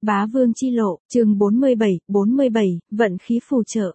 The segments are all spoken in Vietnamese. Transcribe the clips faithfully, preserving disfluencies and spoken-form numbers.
Bá Vương chi lộ, chương bốn mươi bảy, bốn mươi bảy, vận khí phù trợ.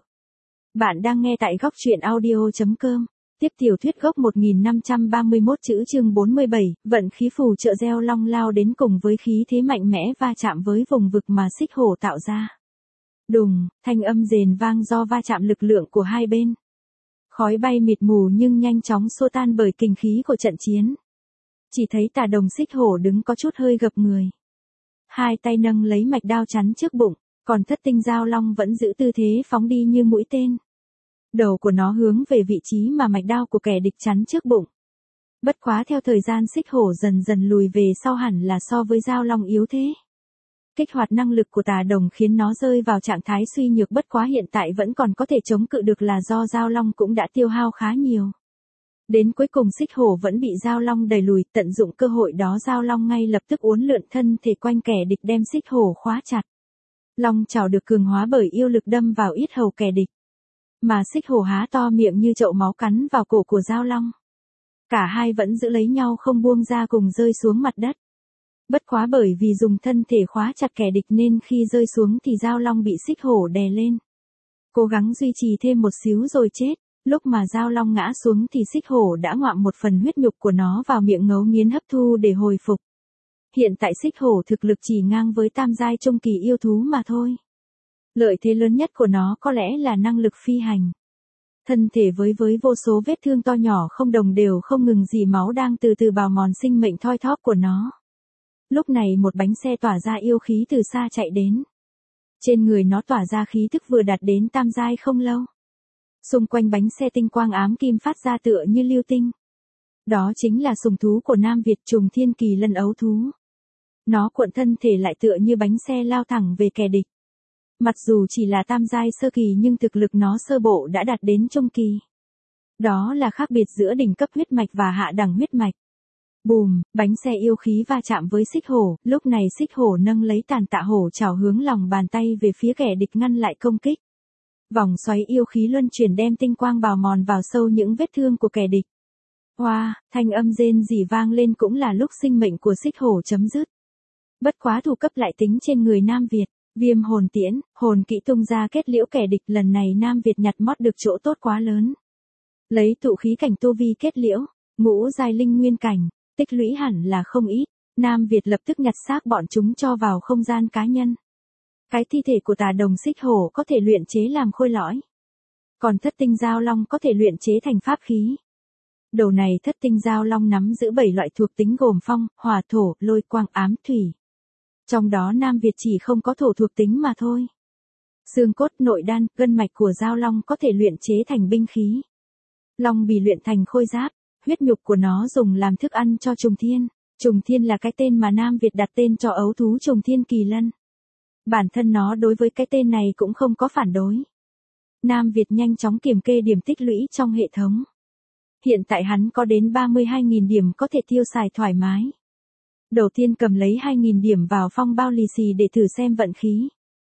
Bạn đang nghe tại góc truyện audio chấm com. Tiếp tiểu thuyết gốc một nghìn năm trăm ba mươi mốt chữ chương bốn mươi bảy, vận khí phù trợ gieo long lao đến cùng với khí thế mạnh mẽ va chạm với vùng vực mà xích hổ tạo ra. Đùng, thanh âm rền vang do va chạm lực lượng của hai bên. Khói bay mịt mù nhưng nhanh chóng xua tan bởi kình khí của trận chiến. Chỉ thấy Tà Đồng xích hổ đứng có chút hơi gập người. Hai tay nâng lấy mạch đao chắn trước bụng, còn Thất Tinh Giao Long vẫn giữ tư thế phóng đi như mũi tên. Đầu của nó hướng về vị trí mà mạch đao của kẻ địch chắn trước bụng. Bất quá theo thời gian xích hổ dần dần lùi về sau hẳn là so với Giao Long yếu thế. Kích hoạt năng lực của Tà Đồng khiến nó rơi vào trạng thái suy nhược, bất quá hiện tại vẫn còn có thể chống cự được là do Giao Long cũng đã tiêu hao khá nhiều. Đến cuối cùng xích hổ vẫn bị Giao Long đẩy lùi, tận dụng cơ hội đó Giao Long ngay lập tức uốn lượn thân thể quanh kẻ địch đem xích hổ khóa chặt. Long chảo được cường hóa bởi yêu lực đâm vào yết hầu kẻ địch. Mà xích hổ há to miệng như chậu máu cắn vào cổ của Giao Long. Cả hai vẫn giữ lấy nhau không buông ra cùng rơi xuống mặt đất. Bất quá bởi vì dùng thân thể khóa chặt kẻ địch nên khi rơi xuống thì Giao Long bị xích hổ đè lên. Cố gắng duy trì thêm một xíu rồi chết. Lúc mà Giao Long ngã xuống thì xích hổ đã ngoạm một phần huyết nhục của nó vào miệng ngấu nghiến hấp thu để hồi phục. Hiện tại xích hổ thực lực chỉ ngang với tam giai trung kỳ yêu thú mà thôi. Lợi thế lớn nhất của nó có lẽ là năng lực phi hành. Thân thể với với vô số vết thương to nhỏ không đồng đều không ngừng dì máu đang từ từ bào mòn sinh mệnh thoi thóp của nó. Lúc này một bánh xe tỏa ra yêu khí từ xa chạy đến. Trên người nó tỏa ra khí thức vừa đạt đến tam giai không lâu. Xung quanh bánh xe tinh quang ám kim phát ra tựa như lưu tinh. Đó chính là sùng thú của Nam Việt, Trùng Thiên Kỳ Lân ấu thú. Nó cuộn thân thể lại tựa như bánh xe lao thẳng về kẻ địch. Mặc dù chỉ là tam giai sơ kỳ nhưng thực lực nó sơ bộ đã đạt đến trung kỳ. Đó là khác biệt giữa đỉnh cấp huyết mạch và hạ đẳng huyết mạch. Bùm, bánh xe yêu khí va chạm với xích hổ, lúc này xích hổ nâng lấy tàn tạ hổ chảo hướng lòng bàn tay về phía kẻ địch ngăn lại công kích. Vòng xoáy yêu khí luân chuyển đem tinh quang bào mòn vào sâu những vết thương của kẻ địch. Hoa, wow, thanh âm rên rỉ vang lên cũng là lúc sinh mệnh của xích hổ chấm dứt. Bất quá thủ cấp lại tính trên người Nam Việt, viêm hồn tiễn, hồn kỹ tung ra kết liễu kẻ địch, lần này Nam Việt nhặt mót được chỗ tốt quá lớn. Lấy tụ khí cảnh tu vi kết liễu, ngũ giai linh nguyên cảnh, tích lũy hẳn là không ít, Nam Việt lập tức nhặt xác bọn chúng cho vào không gian cá nhân. Cái thi thể của Tà Đồng xích hổ có thể luyện chế làm khôi lõi. Còn Thất Tinh Giao Long có thể luyện chế thành pháp khí. Đầu này Thất Tinh Giao Long nắm giữ bảy loại thuộc tính gồm phong, hỏa thổ, lôi quang ám thủy. Trong đó Nam Việt chỉ không có thổ thuộc tính mà thôi. Xương cốt, nội đan, gân mạch của Giao Long có thể luyện chế thành binh khí. Long bì luyện thành khôi giáp, huyết nhục của nó dùng làm thức ăn cho Trùng Thiên. Trùng Thiên là cái tên mà Nam Việt đặt tên cho ấu thú Trùng Thiên Kỳ Lân. Bản thân nó đối với cái tên này cũng không có phản đối. Nam Việt nhanh chóng kiểm kê điểm tích lũy trong hệ thống. Hiện tại hắn có đến ba mươi hai nghìn điểm có thể tiêu xài thoải mái. Đầu tiên cầm lấy hai nghìn điểm vào phong bao lì xì để thử xem vận khí.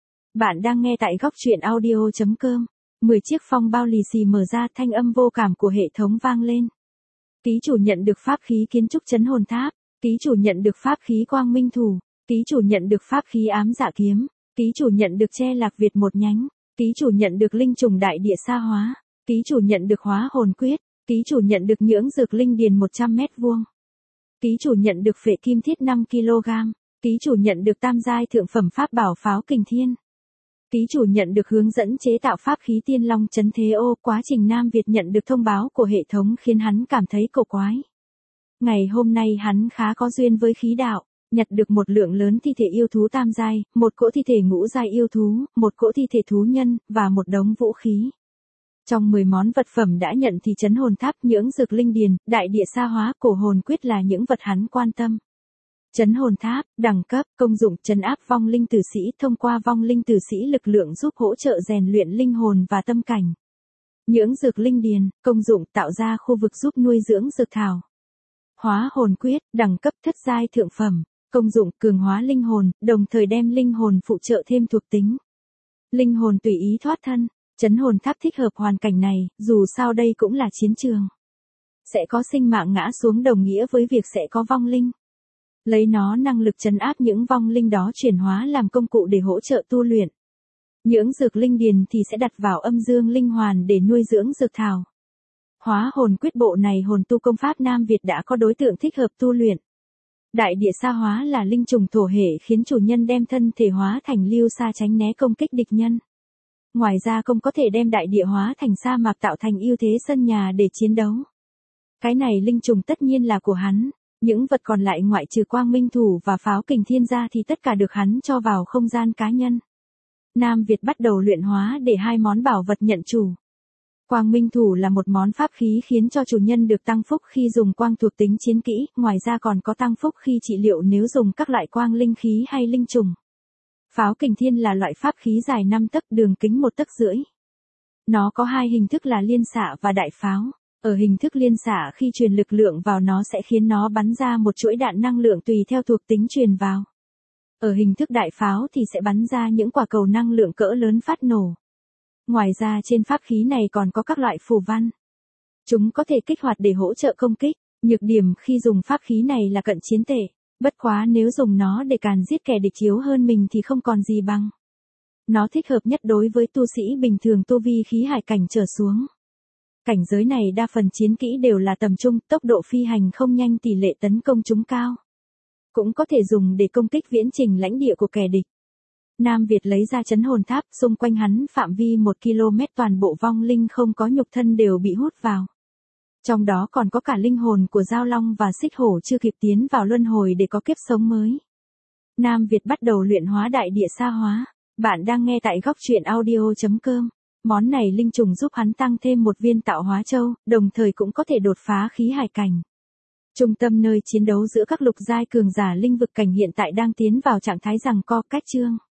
Bạn đang nghe tại góc truyện audio chấm com. mười chiếc phong bao lì xì mở ra, thanh âm vô cảm của hệ thống vang lên. Ký chủ nhận được pháp khí kiến trúc trấn hồn tháp. Ký chủ nhận được pháp khí quang minh thủ. Ký chủ nhận được pháp khí ám dạ kiếm, ký chủ nhận được che lạc Việt một nhánh, ký chủ nhận được linh trùng đại địa sa hóa, ký chủ nhận được hóa hồn quyết, ký chủ nhận được nhưỡng dược linh điền một trăm mét vuông, ký chủ nhận được phệ kim thiết năm ki lô gam, ký chủ nhận được tam giai thượng phẩm pháp bảo pháo kình thiên, ký chủ nhận được hướng dẫn chế tạo pháp khí tiên long chấn thế ô. Quá trình Nam Việt nhận được thông báo của hệ thống khiến hắn cảm thấy cổ quái. Ngày hôm nay hắn khá có duyên với khí đạo. Nhặt được một lượng lớn thi thể yêu thú tam giai, một cỗ thi thể ngũ giai yêu thú, một cỗ thi thể thú nhân, và một đống vũ khí. Trong mười món vật phẩm đã nhận thì trấn hồn tháp, nhưỡng dược linh điền, đại địa sa hóa, cổ hồn quyết là những vật hắn quan tâm. Trấn hồn tháp, đẳng cấp, công dụng trấn áp vong linh tử sĩ, thông qua vong linh tử sĩ lực lượng giúp hỗ trợ rèn luyện linh hồn và tâm cảnh. Nhưỡng dược linh điền, công dụng tạo ra khu vực giúp nuôi dưỡng dược thảo. Hóa hồn quyết, đẳng cấp thất giai thượng phẩm. Công dụng cường hóa linh hồn, đồng thời đem linh hồn phụ trợ thêm thuộc tính. Linh hồn tùy ý thoát thân, trấn hồn tháp thích hợp hoàn cảnh này, dù sao đây cũng là chiến trường. Sẽ có sinh mạng ngã xuống đồng nghĩa với việc sẽ có vong linh. Lấy nó năng lực trấn áp những vong linh đó chuyển hóa làm công cụ để hỗ trợ tu luyện. Những dược linh điền thì sẽ đặt vào âm dương linh hoàn để nuôi dưỡng dược thảo. Hóa hồn quyết bộ này hồn tu công pháp Nam Việt đã có đối tượng thích hợp tu luyện. Đại địa sa hóa là linh trùng thổ hệ khiến chủ nhân đem thân thể hóa thành lưu sa tránh né công kích địch nhân. Ngoài ra công có thể đem đại địa hóa thành sa mạc tạo thành ưu thế sân nhà để chiến đấu. Cái này linh trùng tất nhiên là của hắn, những vật còn lại ngoại trừ quang minh thủ và pháo kình thiên ra thì tất cả được hắn cho vào không gian cá nhân. Nam Việt bắt đầu luyện hóa để hai món bảo vật nhận chủ. Quang minh thủ là một món pháp khí khiến cho chủ nhân được tăng phúc khi dùng quang thuộc tính chiến kỹ, ngoài ra còn có tăng phúc khi trị liệu nếu dùng các loại quang linh khí hay linh trùng. Pháo kình thiên là loại pháp khí dài năm tấc đường kính một tấc rưỡi. Nó có hai hình thức là liên xạ và đại pháo. Ở hình thức liên xạ khi truyền lực lượng vào nó sẽ khiến nó bắn ra một chuỗi đạn năng lượng tùy theo thuộc tính truyền vào. Ở hình thức đại pháo thì sẽ bắn ra những quả cầu năng lượng cỡ lớn phát nổ. Ngoài ra trên pháp khí này còn có các loại phù văn. Chúng có thể kích hoạt để hỗ trợ công kích, nhược điểm khi dùng pháp khí này là cận chiến tệ, bất quá nếu dùng nó để càn giết kẻ địch yếu hơn mình thì không còn gì bằng. Nó thích hợp nhất đối với tu sĩ bình thường tu vi khí hải cảnh trở xuống. Cảnh giới này đa phần chiến kỹ đều là tầm trung, tốc độ phi hành không nhanh, tỷ lệ tấn công chúng cao. Cũng có thể dùng để công kích viễn trình lãnh địa của kẻ địch. Nam Việt lấy ra trấn hồn tháp, xung quanh hắn phạm vi một ki lô mét toàn bộ vong linh không có nhục thân đều bị hút vào. Trong đó còn có cả linh hồn của Giao Long và Xích Hổ chưa kịp tiến vào luân hồi để có kiếp sống mới. Nam Việt bắt đầu luyện hóa đại địa sa hóa. Bạn đang nghe tại góc truyện audio chấm com. Món này linh trùng giúp hắn tăng thêm một viên tạo hóa châu, đồng thời cũng có thể đột phá khí hải cảnh. Trung tâm nơi chiến đấu giữa các lục giai cường giả linh vực cảnh hiện tại đang tiến vào trạng thái giằng co cách chương.